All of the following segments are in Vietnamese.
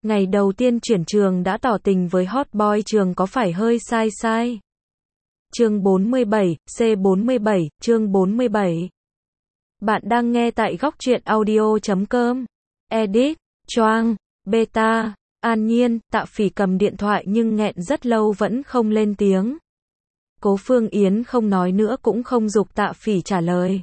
Ngày đầu tiên chuyển trường đã tỏ tình với hot boy trường có phải hơi sai sai? Chương 47, C47, chương 47. Bạn đang nghe tại góc truyện audio.com. Edit, Choang, Beta, An Nhiên, Tạ Phỉ cầm điện thoại nhưng nghẹn rất lâu vẫn không lên tiếng. Cố Phương Yến không nói nữa cũng không giục Tạ Phỉ trả lời.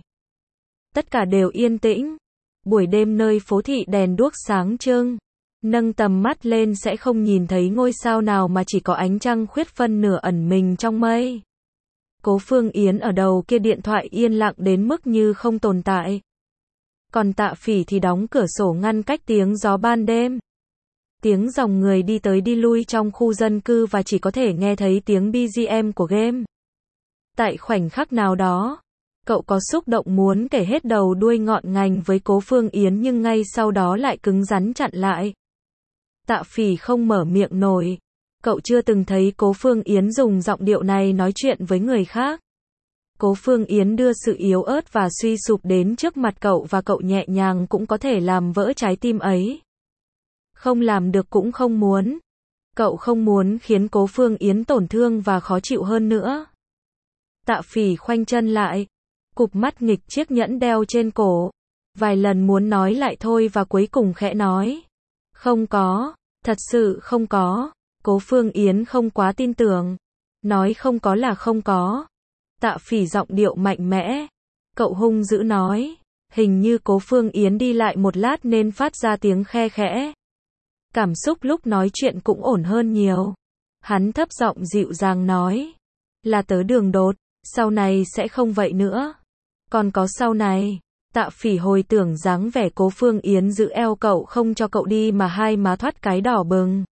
Tất cả đều yên tĩnh. Buổi đêm nơi phố thị đèn đuốc sáng trưng. Nâng tầm mắt lên sẽ không nhìn thấy ngôi sao nào mà chỉ có ánh trăng khuyết phân nửa ẩn mình trong mây. Cố Phương Yến ở đầu kia điện thoại yên lặng đến mức như không tồn tại. Còn Tạ Phỉ thì đóng cửa sổ ngăn cách tiếng gió ban đêm. Tiếng dòng người đi tới đi lui trong khu dân cư và chỉ có thể nghe thấy tiếng BGM của game. Tại khoảnh khắc nào đó, cậu có xúc động muốn kể hết đầu đuôi ngọn ngành với Cố Phương Yến nhưng ngay sau đó lại cứng rắn chặn lại. Tạ Phỉ không mở miệng nổi. Cậu chưa từng thấy Cố Phương Yến dùng giọng điệu này nói chuyện với người khác. Cố Phương Yến đưa sự yếu ớt và suy sụp đến trước mặt cậu và cậu nhẹ nhàng cũng có thể làm vỡ trái tim ấy. Không làm được cũng không muốn. Cậu không muốn khiến Cố Phương Yến tổn thương và khó chịu hơn nữa. Tạ Phỉ khoanh chân lại, cụp mắt nghịch chiếc nhẫn đeo trên cổ. Vài lần muốn nói lại thôi và cuối cùng khẽ nói. Không có, thật sự không có. Cố Phương Yến không quá tin tưởng. Nói không có là không có. Tạ Phỉ giọng điệu mạnh mẽ. Cậu hung dữ nói. Hình như Cố Phương Yến đi lại một lát nên phát ra tiếng khe khẽ. Cảm xúc lúc nói chuyện cũng ổn hơn nhiều. Hắn thấp giọng dịu dàng nói. Là tớ đường đột, sau này sẽ không vậy nữa. Còn có sau này. Tạ Phỉ hồi tưởng dáng vẻ Cố Phương Yến giữ eo cậu không cho cậu đi mà hai má thoát cái đỏ bừng.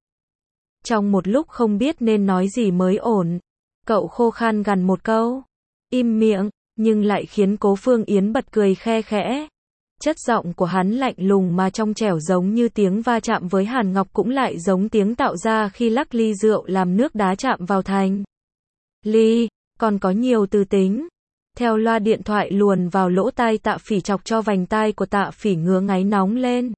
Trong một lúc không biết nên nói gì mới ổn. Cậu khô khan gằn một câu. Im miệng, nhưng lại khiến Cố Phương Yến bật cười khe khẽ. Chất giọng của hắn lạnh lùng mà trong trẻo giống như tiếng va chạm với hàn ngọc cũng lại giống tiếng tạo ra khi lắc ly rượu làm nước đá chạm vào thành. Ly, còn có nhiều từ tính. Theo loa điện thoại luồn vào lỗ tai Tạ Phỉ chọc cho vành tai của Tạ Phỉ ngứa ngáy nóng lên.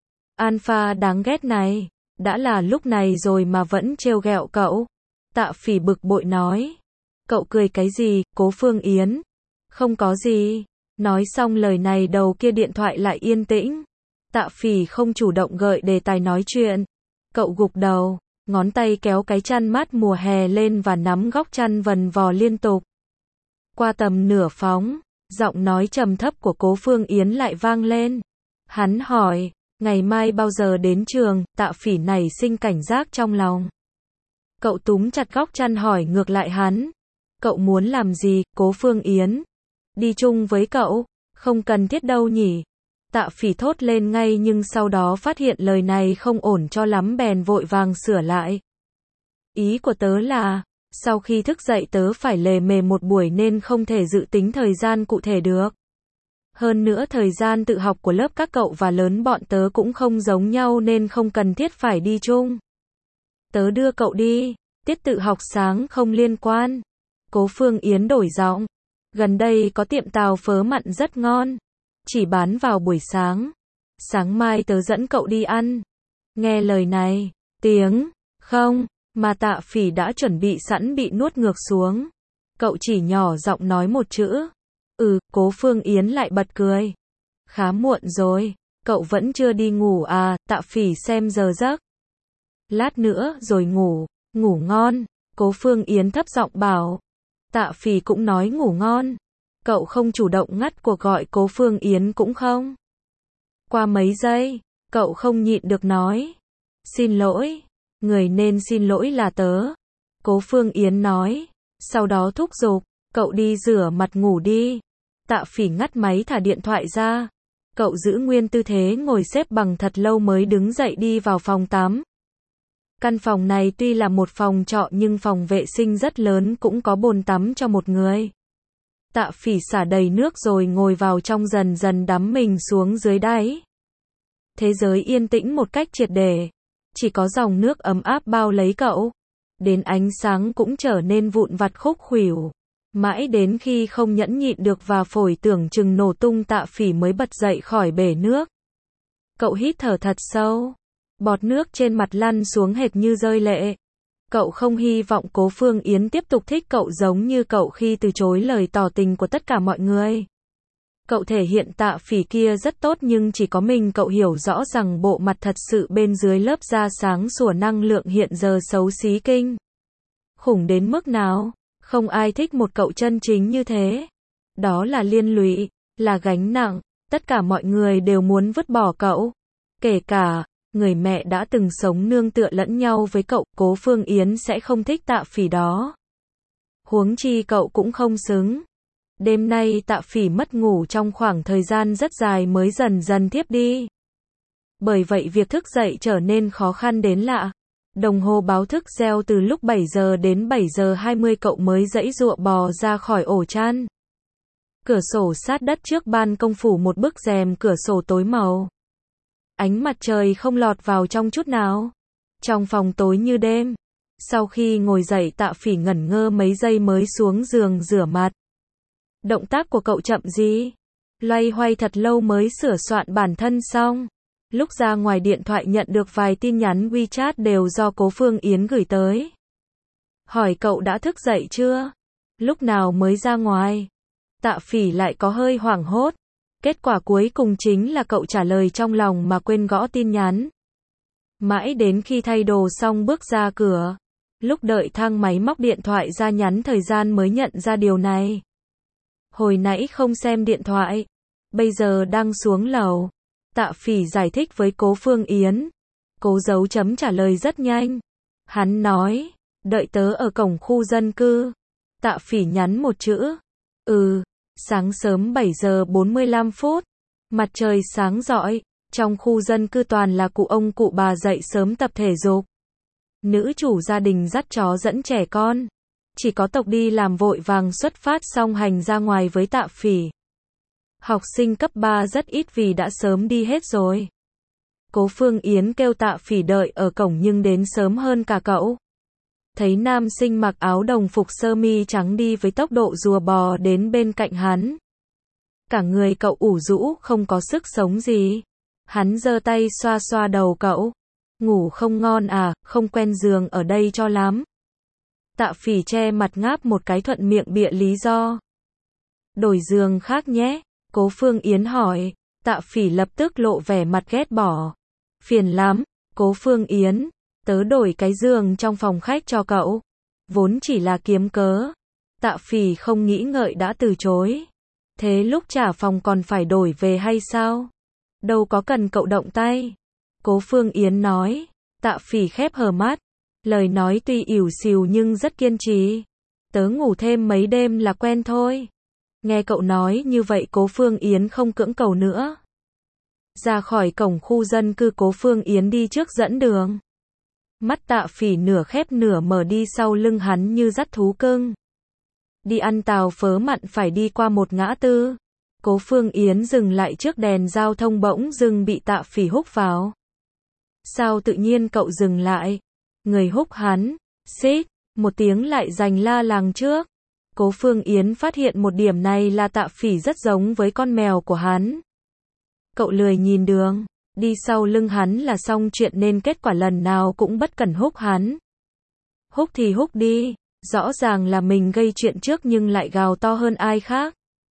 Alpha đáng ghét này, đã là lúc này rồi mà vẫn trêu ghẹo cậu. Tạ Phỉ bực bội nói. Cậu cười cái gì, Cố Phương Yến? Không có gì. Nói xong lời này đầu kia điện thoại lại yên tĩnh. Tạ Phỉ không chủ động gợi đề tài nói chuyện. Cậu gục đầu, ngón tay kéo cái chăn mát mùa hè lên và nắm góc chăn vần vò liên tục. Qua tầm nửa phóng, giọng nói trầm thấp của Cố Phương Yến lại vang lên. Hắn hỏi, ngày mai bao giờ đến trường? Tạ Phỉ nảy sinh cảnh giác trong lòng. Cậu túm chặt góc chăn hỏi ngược lại hắn. Cậu muốn làm gì, Cố Phương Yến? Đi chung với cậu? Không cần thiết đâu nhỉ? Tạ Phỉ thốt lên ngay nhưng sau đó phát hiện lời này không ổn cho lắm bèn vội vàng sửa lại. Ý của tớ là, sau khi thức dậy tớ phải lề mề một buổi nên không thể dự tính thời gian cụ thể được. Hơn nữa thời gian tự học của lớp các cậu và lớn bọn tớ cũng không giống nhau nên không cần thiết phải đi chung. Tớ đưa cậu đi, tiết tự học sáng không liên quan. Cố Phương Yến đổi giọng. Gần đây có tiệm tàu phớ mặn rất ngon. Chỉ bán vào buổi sáng. Sáng mai tớ dẫn cậu đi ăn. Nghe lời này, tiếng, không, mà Tạ Phỉ đã chuẩn bị sẵn bị nuốt ngược xuống. Cậu chỉ nhỏ giọng nói một chữ. Cố Phương Yến lại bật cười. Khá muộn rồi, cậu vẫn chưa đi ngủ à? Tạ Phỉ xem giờ giấc. Lát nữa rồi ngủ, ngủ ngon. Cố Phương Yến thấp giọng bảo. Tạ Phỉ cũng nói ngủ ngon. Cậu không chủ động ngắt cuộc gọi Cố Phương Yến cũng không. Qua mấy giây, cậu không nhịn được nói. Xin lỗi, người nên xin lỗi là tớ. Cố Phương Yến nói. Sau đó thúc giục, cậu đi rửa mặt ngủ đi. Tạ Phỉ ngắt máy thả điện thoại ra. Cậu giữ nguyên tư thế ngồi xếp bằng thật lâu mới đứng dậy đi vào phòng tắm. Căn phòng này tuy là một phòng trọ nhưng phòng vệ sinh rất lớn cũng có bồn tắm cho một người. Tạ Phỉ xả đầy nước rồi ngồi vào trong dần dần đắm mình xuống dưới đáy. Thế giới yên tĩnh một cách triệt để. Chỉ có dòng nước ấm áp bao lấy cậu. Đến ánh sáng cũng trở nên vụn vặt khúc khuỷu. Mãi đến khi không nhẫn nhịn được và phổi tưởng chừng nổ tung Tạ Phỉ mới bật dậy khỏi bể nước. Cậu hít thở thật sâu. Bọt nước trên mặt lăn xuống hệt như rơi lệ. Cậu không hy vọng Cố Phương Yến tiếp tục thích cậu giống như cậu khi từ chối lời tỏ tình của tất cả mọi người. Cậu thể hiện Tạ Phỉ kia rất tốt nhưng chỉ có mình cậu hiểu rõ rằng bộ mặt thật sự bên dưới lớp da sáng sủa năng lượng hiện giờ xấu xí kinh khủng đến mức nào. Không ai thích một cậu chân chính như thế. Đó là liên lụy, là gánh nặng, tất cả mọi người đều muốn vứt bỏ cậu. Kể cả người mẹ đã từng sống nương tựa lẫn nhau với cậu, Cố Phương Yến sẽ không thích Tạ Phỉ đó. Huống chi cậu cũng không xứng. Đêm nay Tạ Phỉ mất ngủ trong khoảng thời gian rất dài mới dần dần thiếp đi. Bởi vậy việc thức dậy trở nên khó khăn đến lạ. Đồng hồ báo thức reo từ lúc 7 giờ đến 7 giờ 20 cậu mới giãy giụa bò ra khỏi ổ chăn. Cửa sổ sát đất trước ban công phủ một bức rèm cửa sổ tối màu. Ánh mặt trời không lọt vào trong chút nào. Trong phòng tối như đêm. Sau khi ngồi dậy Tạ Phỉ ngẩn ngơ mấy giây mới xuống giường rửa mặt. Động tác của cậu chậm gì? Loay hoay thật lâu mới sửa soạn bản thân xong. Lúc ra ngoài điện thoại nhận được vài tin nhắn WeChat đều do Cố Phương Yến gửi tới. Hỏi cậu đã thức dậy chưa? Lúc nào mới ra ngoài? Tạ Phỉ lại có hơi hoảng hốt. Kết quả cuối cùng chính là cậu trả lời trong lòng mà quên gõ tin nhắn. Mãi đến khi thay đồ xong bước ra cửa. Lúc đợi thang máy móc điện thoại ra nhắn thời gian mới nhận ra điều này. Hồi nãy không xem điện thoại. Bây giờ đang xuống lầu. Tạ Phỉ giải thích với Cố Phương Yến. Cố dấu chấm trả lời rất nhanh. Hắn nói, đợi tớ ở cổng khu dân cư. Tạ Phỉ nhắn một chữ. Sáng sớm 7 giờ 45 phút. Mặt trời sáng rọi. Trong khu dân cư toàn là cụ ông cụ bà dậy sớm tập thể dục. Nữ chủ gia đình dắt chó dẫn trẻ con. Chỉ có tộc đi làm vội vàng xuất phát song hành ra ngoài với Tạ Phỉ. Học sinh cấp 3 rất ít vì đã sớm đi hết rồi. Cố Phương Yến kêu Tạ Phỉ đợi ở cổng nhưng đến sớm hơn cả cậu. Thấy nam sinh mặc áo đồng phục sơ mi trắng đi với tốc độ rùa bò đến bên cạnh hắn. Cả người cậu ủ rũ không có sức sống gì. Hắn giơ tay xoa xoa đầu cậu. Ngủ không ngon à, không quen giường ở đây cho lắm. Tạ Phỉ che mặt ngáp một cái thuận miệng bịa lý do. Đổi giường khác nhé. Cố Phương Yến hỏi. Tạ Phỉ lập tức lộ vẻ mặt ghét bỏ. Phiền lắm. Cố Phương Yến. Tớ đổi cái giường trong phòng khách cho cậu. Vốn chỉ là kiếm cớ. Tạ Phỉ không nghĩ ngợi đã từ chối. Thế lúc trả phòng còn phải đổi về hay sao? Đâu có cần cậu động tay. Cố Phương Yến nói. Tạ Phỉ khép hờ mắt. Lời nói tuy ỉu xìu nhưng rất kiên trì. Tớ ngủ thêm mấy đêm là quen thôi. Nghe cậu nói như vậy Cố Phương Yến không cưỡng cầu nữa. Ra khỏi cổng khu dân cư Cố Phương Yến đi trước dẫn đường. Mắt Tạ Phỉ nửa khép nửa mở đi sau lưng hắn như dắt thú cưng. Đi ăn tàu phớ mặn phải đi qua một ngã tư. Cố Phương Yến dừng lại trước đèn giao thông bỗng dưng bị Tạ Phỉ húc vào. Sao tự nhiên cậu dừng lại? Người húc hắn. Xít. Một tiếng lại giành la làng trước. Cố Phương Yến phát hiện một điểm này là Tạ Phỉ rất giống với con mèo của hắn. Cậu lười nhìn đường. Đi sau lưng hắn là xong chuyện nên kết quả lần nào cũng bất cần húc hắn. Húc thì húc đi. Rõ ràng là mình gây chuyện trước nhưng lại gào to hơn ai khác.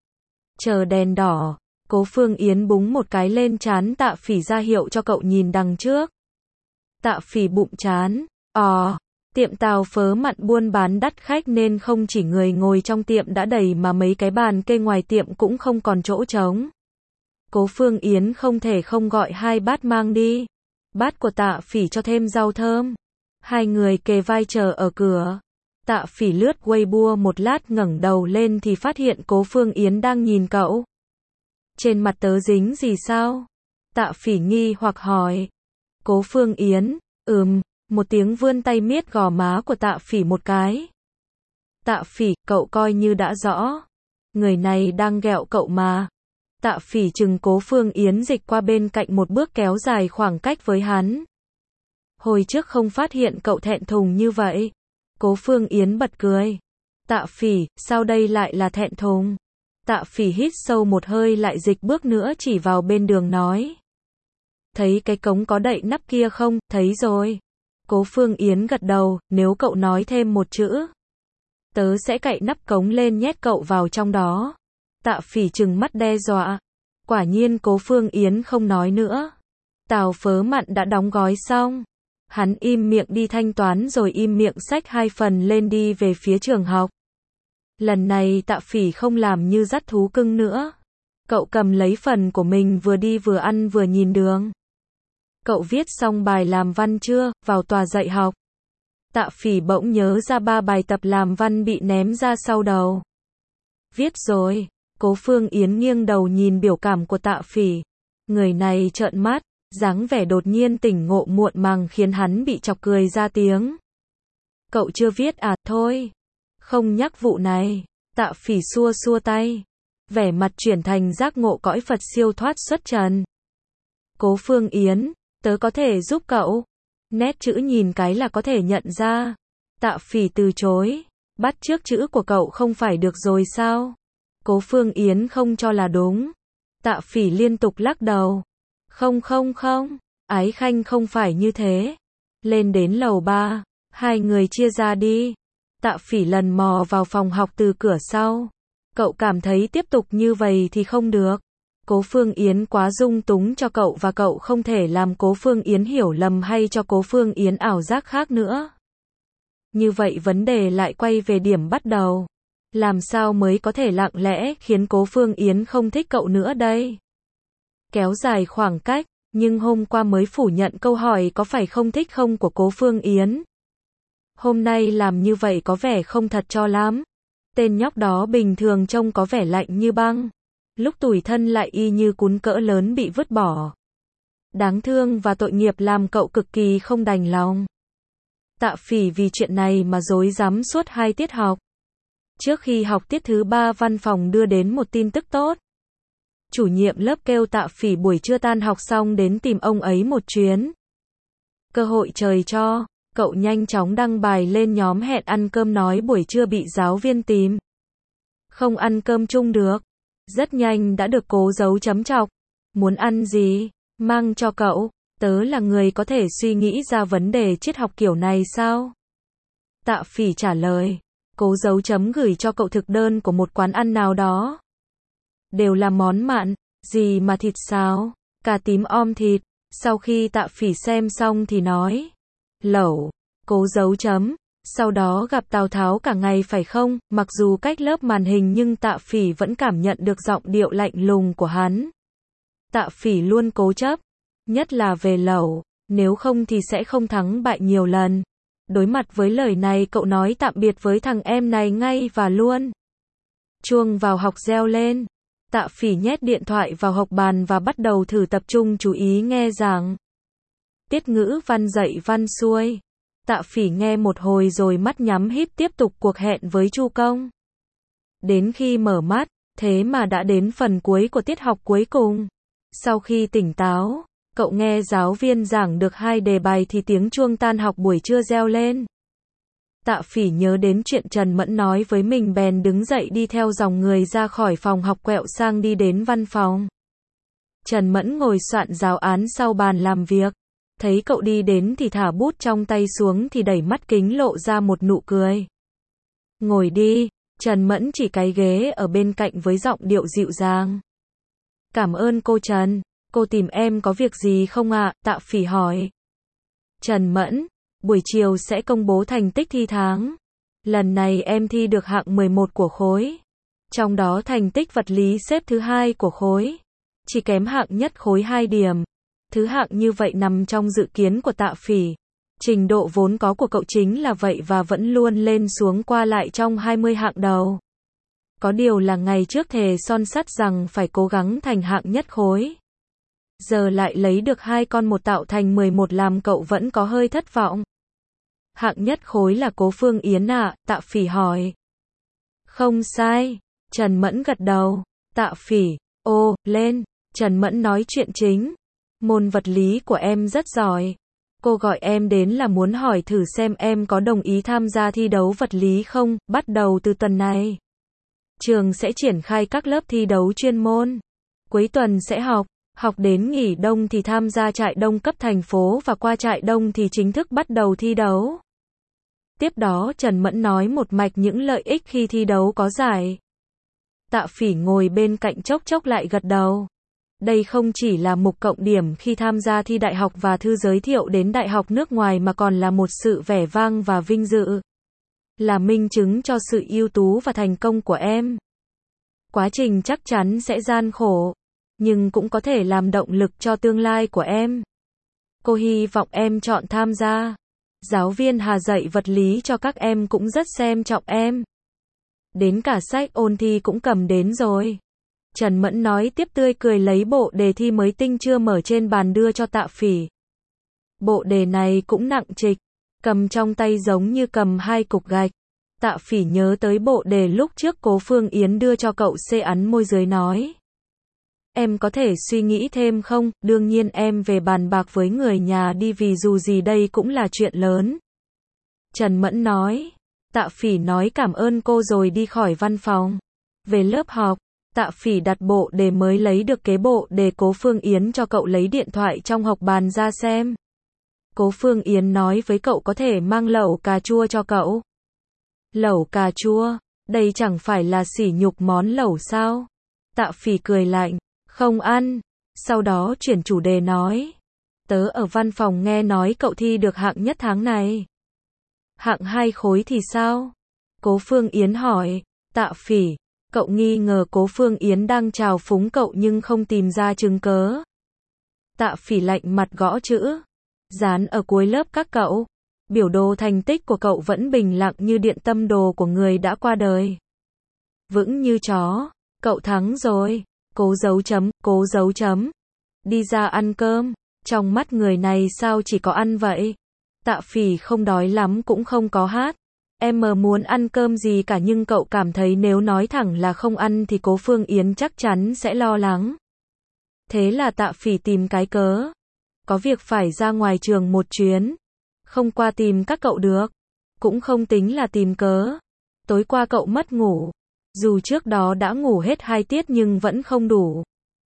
Chờ đèn đỏ. Cố Phương Yến búng một cái lên trán Tạ Phỉ ra hiệu cho cậu nhìn đằng trước. Tạ Phỉ bụng chán. Tiệm tàu phớ mặn buôn bán đắt khách nên không chỉ người ngồi trong tiệm đã đầy mà mấy cái bàn kê ngoài tiệm cũng không còn chỗ trống. Cố Phương Yến không thể không gọi 2 bát mang đi. Bát của Tạ Phỉ cho thêm rau thơm. Hai người kề vai chờ ở cửa. Tạ Phỉ lướt Weibo một lát ngẩng đầu lên thì phát hiện Cố Phương Yến đang nhìn cậu. Trên mặt tớ dính gì sao? Tạ Phỉ nghi hoặc hỏi. Cố Phương Yến, một tiếng vươn tay miết gò má của Tạ Phỉ một cái. Tạ Phỉ, cậu coi như đã rõ. Người này đang ghẹo cậu mà. Tạ Phỉ chừng Cố Phương Yến dịch qua bên cạnh một bước kéo dài khoảng cách với hắn. Hồi trước không phát hiện cậu thẹn thùng như vậy. Cố Phương Yến bật cười. Tạ Phỉ, sao đây lại là thẹn thùng? Tạ Phỉ hít sâu một hơi lại dịch bước nữa chỉ vào bên đường nói. thấy cái cống có đậy nắp kia không? Thấy rồi. Cố Phương Yến gật đầu, nếu cậu nói thêm một chữ, tớ sẽ cạy nắp cống lên nhét cậu vào trong đó. Tạ Phỉ trừng mắt đe dọa. Quả nhiên Cố Phương Yến không nói nữa. Tàu phớ mặn đã đóng gói xong. Hắn im miệng đi thanh toán rồi im miệng xách 2 phần lên đi về phía trường học. Lần này Tạ Phỉ không làm như dắt thú cưng nữa. Cậu cầm lấy phần của mình vừa đi vừa ăn vừa nhìn đường. Cậu viết xong bài làm văn chưa? Vào tòa dạy học. Tạ Phỉ bỗng nhớ ra 3 bài tập làm văn bị ném ra sau đầu. Viết rồi. Cố Phương Yến nghiêng đầu nhìn biểu cảm của Tạ Phỉ. Người này trợn mắt, dáng vẻ đột nhiên tỉnh ngộ muộn màng khiến hắn bị chọc cười ra tiếng. Cậu chưa viết à? Thôi, không nhắc vụ này. Tạ Phỉ xua xua tay, vẻ mặt chuyển thành giác ngộ cõi Phật siêu thoát xuất trần. Cố Phương Yến, tớ có thể giúp cậu. Nét chữ nhìn cái là có thể nhận ra. Tạ Phỉ từ chối. Bắt chước chữ của cậu không phải được rồi sao? Cố Phương Yến không cho là đúng. Tạ Phỉ liên tục lắc đầu. Không, Ái Khanh không phải như thế. Lên đến lầu 3, 2 người chia ra đi. Tạ Phỉ lần mò vào phòng học từ cửa sau. Cậu cảm thấy tiếp tục như vậy thì không được. Cố Phương Yến quá dung túng cho cậu và cậu không thể làm Cố Phương Yến hiểu lầm hay cho Cố Phương Yến ảo giác khác nữa. Như vậy vấn đề lại quay về điểm bắt đầu. Làm sao mới có thể lặng lẽ khiến Cố Phương Yến không thích cậu nữa đây? Kéo dài khoảng cách, nhưng hôm qua mới phủ nhận câu hỏi có phải không thích không của Cố Phương Yến. Hôm nay làm như vậy có vẻ không thật cho lắm. Tên nhóc đó bình thường trông có vẻ lạnh như băng. Lúc tủi thân lại y như cún cỡ lớn bị vứt bỏ. Đáng thương và tội nghiệp làm cậu cực kỳ không đành lòng. Tạ Phỉ vì chuyện này mà rối rắm suốt 2 tiết học. Trước khi học tiết thứ 3 văn phòng đưa đến một tin tức tốt. Chủ nhiệm lớp kêu Tạ Phỉ buổi trưa tan học xong đến tìm ông ấy một chuyến. Cơ hội trời cho, cậu nhanh chóng đăng bài lên nhóm hẹn ăn cơm nói buổi trưa bị giáo viên tìm. Không ăn cơm chung được. Rất nhanh đã được Cố giấu chấm chọc. Muốn ăn gì? Mang cho cậu. Tớ là người có thể suy nghĩ ra vấn đề triết học kiểu này sao? Tạ Phỉ trả lời. Cố dấu chấm gửi cho cậu thực đơn của một quán ăn nào đó. Đều là món mặn, gì mà thịt xào, cà tím om thịt. Sau khi Tạ Phỉ xem xong thì nói. Lẩu. Cố dấu chấm. Sau đó gặp Tào Tháo cả ngày phải không? Mặc dù cách lớp màn hình nhưng Tạ Phỉ vẫn cảm nhận được giọng điệu lạnh lùng của hắn. Tạ Phỉ luôn cố chấp. Nhất là về lẩu. Nếu không thì sẽ không thắng bại nhiều lần. Đối mặt với lời này cậu nói tạm biệt với thằng em này ngay và luôn. Chuông vào học reo lên. Tạ Phỉ nhét điện thoại vào học bàn và bắt đầu thử tập trung chú ý nghe giảng. Tiết ngữ văn dạy văn xuôi. Tạ Phỉ nghe một hồi rồi mắt nhắm híp tiếp tục cuộc hẹn với Chu Công. Đến khi mở mắt, thế mà đã đến phần cuối của tiết học cuối cùng. Sau khi tỉnh táo, cậu nghe giáo viên giảng được 2 đề bài thì tiếng chuông tan học buổi trưa reo lên. Tạ Phỉ nhớ đến chuyện Trần Mẫn nói với mình bèn đứng dậy đi theo dòng người ra khỏi phòng học quẹo sang đi đến văn phòng. Trần Mẫn ngồi soạn giáo án sau bàn làm việc. Thấy cậu đi đến thì thả bút trong tay xuống thì đẩy mắt kính lộ ra một nụ cười. Ngồi đi, Trần Mẫn chỉ cái ghế ở bên cạnh với giọng điệu dịu dàng. Cảm ơn cô Trần, cô tìm em có việc gì không ạ? Tạ Phỉ hỏi. Trần Mẫn, buổi chiều sẽ công bố thành tích thi tháng. Lần này em thi được hạng 11 của khối. Trong đó thành tích vật lý xếp thứ 2 của khối. Chỉ kém hạng nhất khối 2 điểm. Thứ hạng như vậy nằm trong dự kiến của Tạ Phỉ. Trình độ vốn có của cậu chính là vậy và vẫn luôn lên xuống qua lại trong 20 hạng đầu. Có điều là ngày trước thề son sắt rằng phải cố gắng thành hạng nhất khối. Giờ lại lấy được 2 con 1 tạo thành 11 làm cậu vẫn có hơi thất vọng. Hạng nhất khối là Cố Phương Yến ạ? Tạ Phỉ hỏi. Không sai. Trần Mẫn gật đầu. Tạ Phỉ. Ô, lên. Trần Mẫn nói chuyện chính. Môn vật lý của em rất giỏi. Cô gọi em đến là muốn hỏi thử xem em có đồng ý tham gia thi đấu vật lý không, bắt đầu từ tuần này. Trường sẽ triển khai các lớp thi đấu chuyên môn. Cuối tuần sẽ học. Học đến nghỉ đông thì tham gia trại đông cấp thành phố và qua trại đông thì chính thức bắt đầu thi đấu. Tiếp đó Trần Mẫn nói một mạch những lợi ích khi thi đấu có giải. Tạ Phỉ ngồi bên cạnh chốc chốc lại gật đầu. Đây không chỉ là mục cộng điểm khi tham gia thi đại học và thư giới thiệu đến đại học nước ngoài mà còn là một sự vẻ vang và vinh dự. Là minh chứng cho sự ưu tú và thành công của em. Quá trình chắc chắn sẽ gian khổ, nhưng cũng có thể làm động lực cho tương lai của em. Cô hy vọng em chọn tham gia. Giáo viên Hà dạy vật lý cho các em cũng rất xem trọng em. Đến cả sách ôn thi cũng cầm đến rồi. Trần Mẫn nói tiếp tươi cười lấy bộ đề thi mới tinh chưa mở trên bàn đưa cho Tạ Phỉ. Bộ đề này cũng nặng trịch, cầm trong tay giống như cầm hai cục gạch. Tạ Phỉ nhớ tới bộ đề lúc trước Cố Phương Yến đưa cho cậu C ấn môi dưới nói. Em có thể suy nghĩ thêm không? Đương nhiên em về bàn bạc với người nhà đi vì dù gì đây cũng là chuyện lớn. Trần Mẫn nói. Tạ Phỉ nói cảm ơn cô rồi đi khỏi văn phòng. Về lớp học, Tạ Phỉ đặt bộ đề mới lấy được kế bộ đề Cố Phương Yến cho cậu lấy điện thoại trong học bàn ra xem. Cố Phương Yến nói với cậu có thể mang lẩu cà chua cho cậu. Lẩu cà chua, đây chẳng phải là sỉ nhục món lẩu sao? Tạ Phỉ cười lạnh, không ăn. Sau đó chuyển chủ đề nói. Tớ ở văn phòng nghe nói cậu thi được hạng nhất tháng này. Hạng 2 khối thì sao? Cố Phương Yến hỏi. Tạ Phỉ, cậu nghi ngờ Cố Phương Yến đang trào phúng cậu nhưng không tìm ra chứng cớ. Tạ Phỉ lạnh mặt gõ chữ. Dán ở cuối lớp các cậu. Biểu đồ thành tích của cậu vẫn bình lặng như điện tâm đồ của người đã qua đời. Vững như chó. Cậu thắng rồi. Cố dấu chấm, cố dấu chấm. Đi ra ăn cơm. Trong mắt người này sao chỉ có ăn vậy? Tạ Phỉ không đói lắm cũng không có hát. Em muốn ăn cơm gì cả nhưng cậu cảm thấy nếu nói thẳng là không ăn thì Cố Phương Yến chắc chắn sẽ lo lắng. Thế là Tạ Phỉ tìm cái cớ. Có việc phải ra ngoài trường một chuyến. Không qua tìm các cậu được. Cũng không tính là tìm cớ. Tối qua cậu mất ngủ. Dù trước đó đã ngủ hết 2 tiết nhưng vẫn không đủ.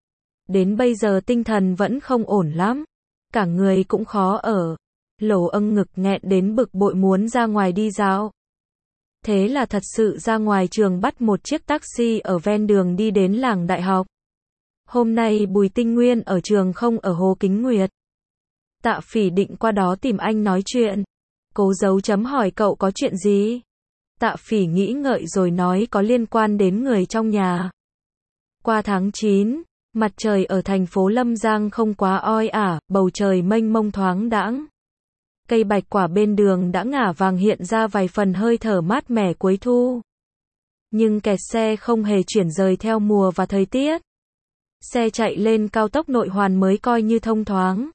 Đến bây giờ tinh thần vẫn không ổn lắm. Cả người cũng khó ở. Lỗ âng ngực nghẹn đến bực bội muốn ra ngoài đi dạo. Thế là thật sự ra ngoài trường bắt một chiếc taxi ở ven đường đi đến làng đại học. Hôm nay Bùi Tinh Nguyên ở trường không ở Hồ Kính Nguyệt. Tạ Phỉ định qua đó tìm anh nói chuyện. Cố dấu chấm hỏi cậu có chuyện gì? Tạ Phỉ nghĩ ngợi rồi nói có liên quan đến người trong nhà. Qua tháng 9, mặt trời ở thành phố Lâm Giang không quá oi ả, bầu trời mênh mông thoáng đãng. Cây bạch quả bên đường đã ngả vàng hiện ra vài phần hơi thở mát mẻ cuối thu. Nhưng kẹt xe không hề chuyển rời theo mùa và thời tiết. Xe chạy lên cao tốc nội hoàn mới coi như thông thoáng.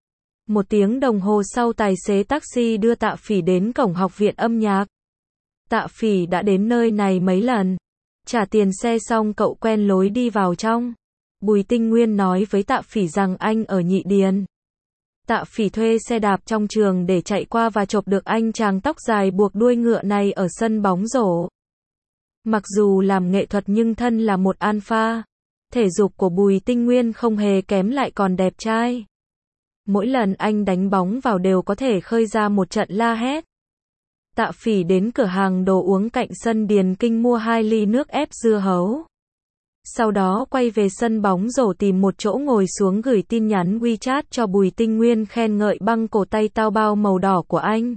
1 tiếng đồng hồ sau tài xế taxi đưa Tạ Phỉ đến cổng học viện âm nhạc. Tạ Phỉ đã đến nơi này mấy lần. Trả tiền xe xong cậu quen lối đi vào trong. Bùi Tinh Nguyên nói với Tạ Phỉ rằng anh ở Nhị Điền. Tạ Phỉ thuê xe đạp trong trường để chạy qua và chộp được anh chàng tóc dài buộc đuôi ngựa này ở sân bóng rổ. Mặc dù làm nghệ thuật nhưng thân là một alpha. Thể dục của Bùi Tinh Nguyên không hề kém lại còn đẹp trai. Mỗi lần anh đánh bóng vào đều có thể khơi ra một trận la hét. Tạ Phỉ đến cửa hàng đồ uống cạnh sân Điền Kinh mua 2 ly nước ép dưa hấu. Sau đó quay về sân bóng rổ tìm một chỗ ngồi xuống gửi tin nhắn WeChat cho Bùi Tinh Nguyên khen ngợi băng cổ tay tao bao màu đỏ của anh.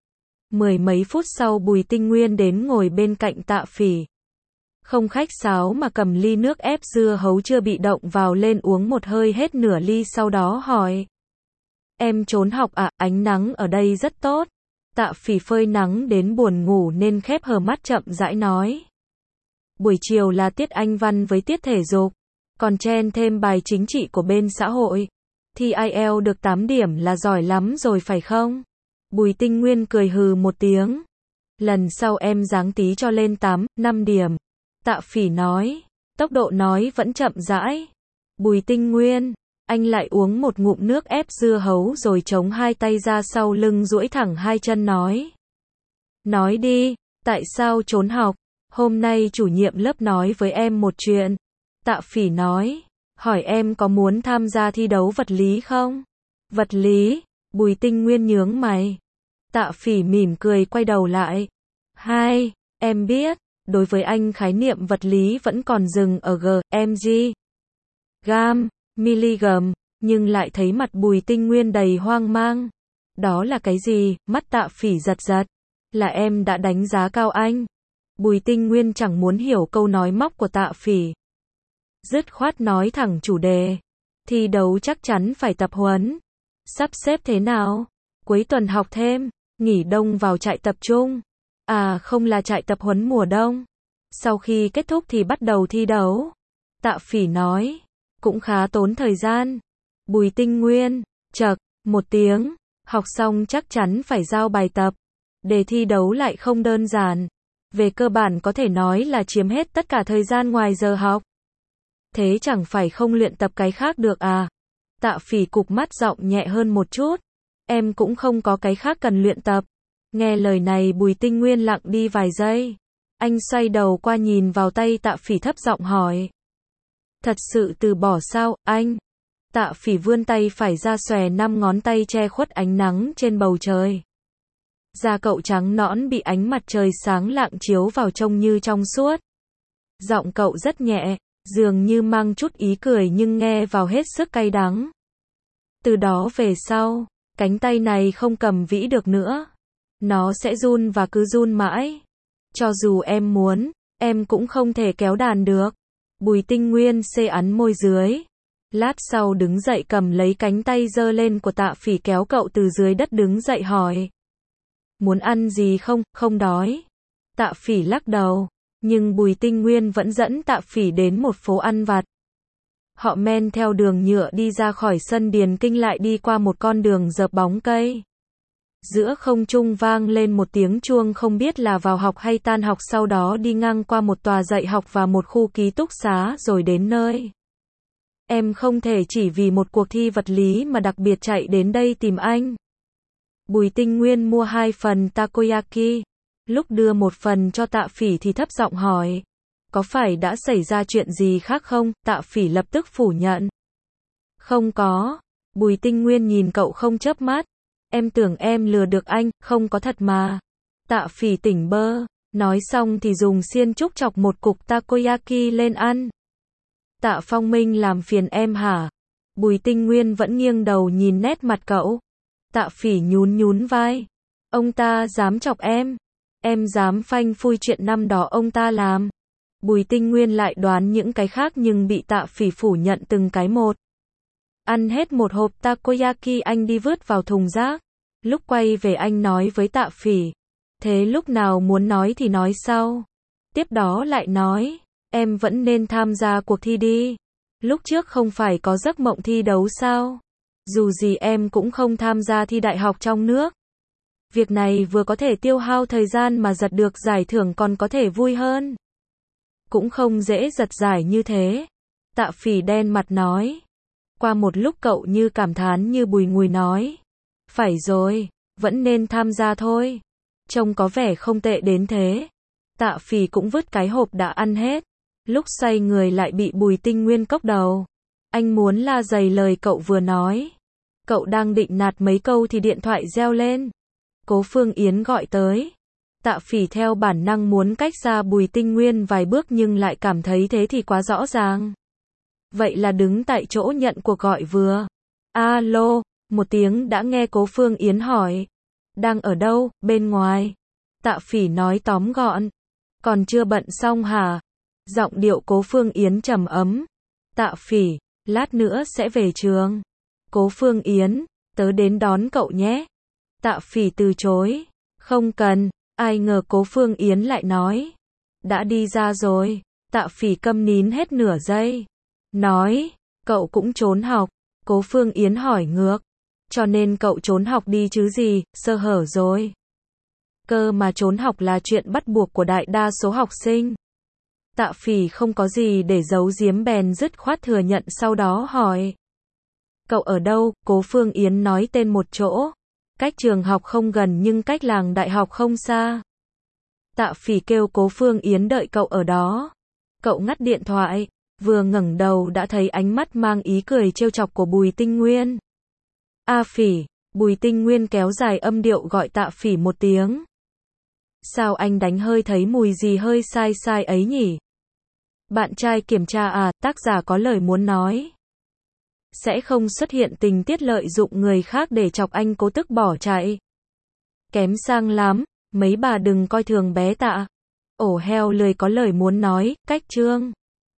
10 mấy phút sau Bùi Tinh Nguyên đến ngồi bên cạnh Tạ Phỉ. Không khách sáo mà cầm ly nước ép dưa hấu chưa bị động vào lên uống một hơi hết nửa ly sau đó hỏi. Em trốn học à, ánh nắng ở đây rất tốt. Tạ Phỉ phơi nắng đến buồn ngủ nên khép hờ mắt chậm rãi nói. Buổi chiều là tiết Anh văn với tiết thể dục, còn chen thêm bài chính trị của bên xã hội. Thi IELTS được 8 điểm là giỏi lắm rồi phải không? Bùi Tinh Nguyên cười hừ một tiếng. Lần sau em giáng tí cho lên 8, 5 điểm. Tạ Phỉ nói. Tốc độ nói vẫn chậm rãi. Bùi Tinh Nguyên. Anh lại uống một ngụm nước ép dưa hấu rồi chống 2 tay ra sau lưng duỗi thẳng 2 chân nói. Nói đi, tại sao trốn học? Hôm nay chủ nhiệm lớp nói với em một chuyện. Tạ Phỉ nói. hỏi em có muốn tham gia thi đấu vật lý không? Vật lý? Bùi Tinh Nguyên nhướng mày. Tạ Phỉ mỉm cười quay đầu lại. Hai, em biết, đối với anh khái niệm vật lý vẫn còn dừng ở mg, gam, mg, nhưng lại thấy mặt Bùi Tinh Nguyên đầy hoang mang. Đó là cái gì? Mắt Tạ Phỉ giật giật. Là em đã đánh giá cao anh. Bùi Tinh Nguyên chẳng muốn hiểu câu nói móc của Tạ Phỉ. Dứt khoát nói thẳng chủ đề. Thi đấu chắc chắn phải tập huấn. Sắp xếp thế nào? Cuối tuần học thêm, nghỉ đông vào trại tập trung. À không, là trại tập huấn mùa đông. Sau khi kết thúc thì bắt đầu thi đấu. Tạ Phỉ nói. Cũng khá tốn thời gian. Bùi Tinh Nguyên, chậc, một tiếng. Học xong chắc chắn phải giao bài tập. Đề thi đấu lại không đơn giản. Về cơ bản có thể nói là chiếm hết tất cả thời gian ngoài giờ học. Thế chẳng phải không luyện tập cái khác được à? Tạ Phỉ cụp mắt, giọng nhẹ hơn một chút. Em cũng không có cái khác cần luyện tập. Nghe lời này Bùi Tinh Nguyên lặng đi vài giây. Anh xoay đầu qua nhìn vào tay Tạ Phỉ thấp giọng hỏi. Thật sự từ bỏ sao, anh? Tạ Phỉ vươn tay phải ra xòe 5 ngón tay che khuất ánh nắng trên bầu trời. Da cậu trắng nõn bị ánh mặt trời sáng lạng chiếu vào trông như trong suốt. Giọng cậu rất nhẹ, dường như mang chút ý cười nhưng nghe vào hết sức cay đắng. Từ đó về sau, cánh tay này không cầm vĩ được nữa. Nó sẽ run và cứ run mãi. Cho dù em muốn, em cũng không thể kéo đàn được. Bùi Tinh Nguyên xê ắn môi dưới. Lát sau đứng dậy cầm lấy cánh tay giơ lên của Tạ Phỉ, kéo cậu từ dưới đất đứng dậy hỏi. Muốn ăn gì không? Không đói. Tạ Phỉ lắc đầu. Nhưng Bùi Tinh Nguyên vẫn dẫn Tạ Phỉ đến một phố ăn vặt. Họ men theo đường nhựa đi ra khỏi sân điền kinh, lại đi qua một con đường dợp bóng cây. Giữa không trung vang lên một tiếng chuông, không biết là vào học hay tan học, sau đó đi ngang qua một tòa dạy học và một khu ký túc xá rồi đến nơi. Em không thể chỉ vì một cuộc thi vật lý mà đặc biệt chạy đến đây tìm anh. Bùi Tinh Nguyên mua 2 phần takoyaki. Lúc đưa một phần cho Tạ Phỉ thì thấp giọng hỏi. Có phải đã xảy ra chuyện gì khác không? Tạ Phỉ lập tức phủ nhận. Không có. Bùi Tinh Nguyên nhìn cậu không chớp mắt. Em tưởng em lừa được anh, không có thật mà. Tạ Phỉ tỉnh bơ. Nói xong thì dùng xiên trúc chọc một cục takoyaki lên ăn. Tạ Phong Minh làm phiền em hả? Bùi Tinh Nguyên vẫn nghiêng đầu nhìn nét mặt cậu. Tạ Phỉ nhún nhún vai. Ông ta dám chọc em dám phanh phui chuyện năm đó ông ta làm. Bùi Tinh Nguyên lại đoán những cái khác nhưng bị Tạ Phỉ phủ nhận từng cái một. Ăn hết một hộp takoyaki anh đi vứt vào thùng rác. Lúc quay về anh nói với Tạ Phỉ. Thế lúc nào muốn nói thì nói sau. Tiếp đó lại nói. Em vẫn nên tham gia cuộc thi đi. Lúc trước không phải có giấc mộng thi đấu sao? Dù gì em cũng không tham gia thi đại học trong nước. Việc này vừa có thể tiêu hao thời gian mà giật được giải thưởng còn có thể vui hơn. Cũng không dễ giật giải như thế. Tạ Phỉ đen mặt nói. Qua một lúc cậu như cảm thán như bùi ngùi nói. Phải rồi, vẫn nên tham gia thôi. Trông có vẻ không tệ đến thế. Tạ Phỉ cũng vứt cái hộp đã ăn hết. Lúc xoay người lại bị Bùi Tinh Nguyên cốc đầu. Anh muốn la giày lời cậu vừa nói. Cậu đang định nạt mấy câu thì điện thoại reo lên. Cố Phương Yến gọi tới. Tạ Phỉ theo bản năng muốn cách xa Bùi Tinh Nguyên vài bước nhưng lại cảm thấy thế thì quá rõ ràng. Vậy là đứng tại chỗ nhận cuộc gọi vừa. Alo, một tiếng đã nghe Cố Phương Yến hỏi. Đang ở đâu? Bên ngoài. Tạ Phỉ nói tóm gọn. Còn chưa bận xong hả? Giọng điệu Cố Phương Yến trầm ấm. Tạ Phỉ, lát nữa sẽ về trường. Cố Phương Yến, tớ đến đón cậu nhé. Tạ Phỉ từ chối. Không cần. Ai ngờ Cố Phương Yến lại nói. Đã đi ra rồi. Tạ Phỉ câm nín hết nửa giây. Nói, cậu cũng trốn học. Cố Phương Yến hỏi ngược. Cho nên cậu trốn học đi chứ gì, sơ hở rồi. Cơ mà trốn học là chuyện bắt buộc của đại đa số học sinh. Tạ Phỉ không có gì để giấu giếm bèn dứt khoát thừa nhận, sau đó hỏi. Cậu ở đâu? Cố Phương Yến nói tên một chỗ. Cách trường học không gần nhưng cách làng đại học không xa. Tạ Phỉ kêu Cố Phương Yến đợi cậu ở đó. Cậu ngắt điện thoại. vừa ngẩng đầu đã thấy ánh mắt mang ý cười trêu chọc của Bùi Tinh Nguyên. A Phỉ, Bùi Tinh Nguyên kéo dài âm điệu gọi Tạ Phỉ một tiếng. Sao anh đánh hơi thấy mùi gì hơi sai sai ấy nhỉ? Bạn trai kiểm tra à, tác giả có lời muốn nói. Sẽ không xuất hiện tình tiết lợi dụng người khác để chọc anh cố tức bỏ chạy. Kém sang lắm, mấy bà đừng coi thường bé Tạ. Ổ heo lười có lời muốn nói, cách chương.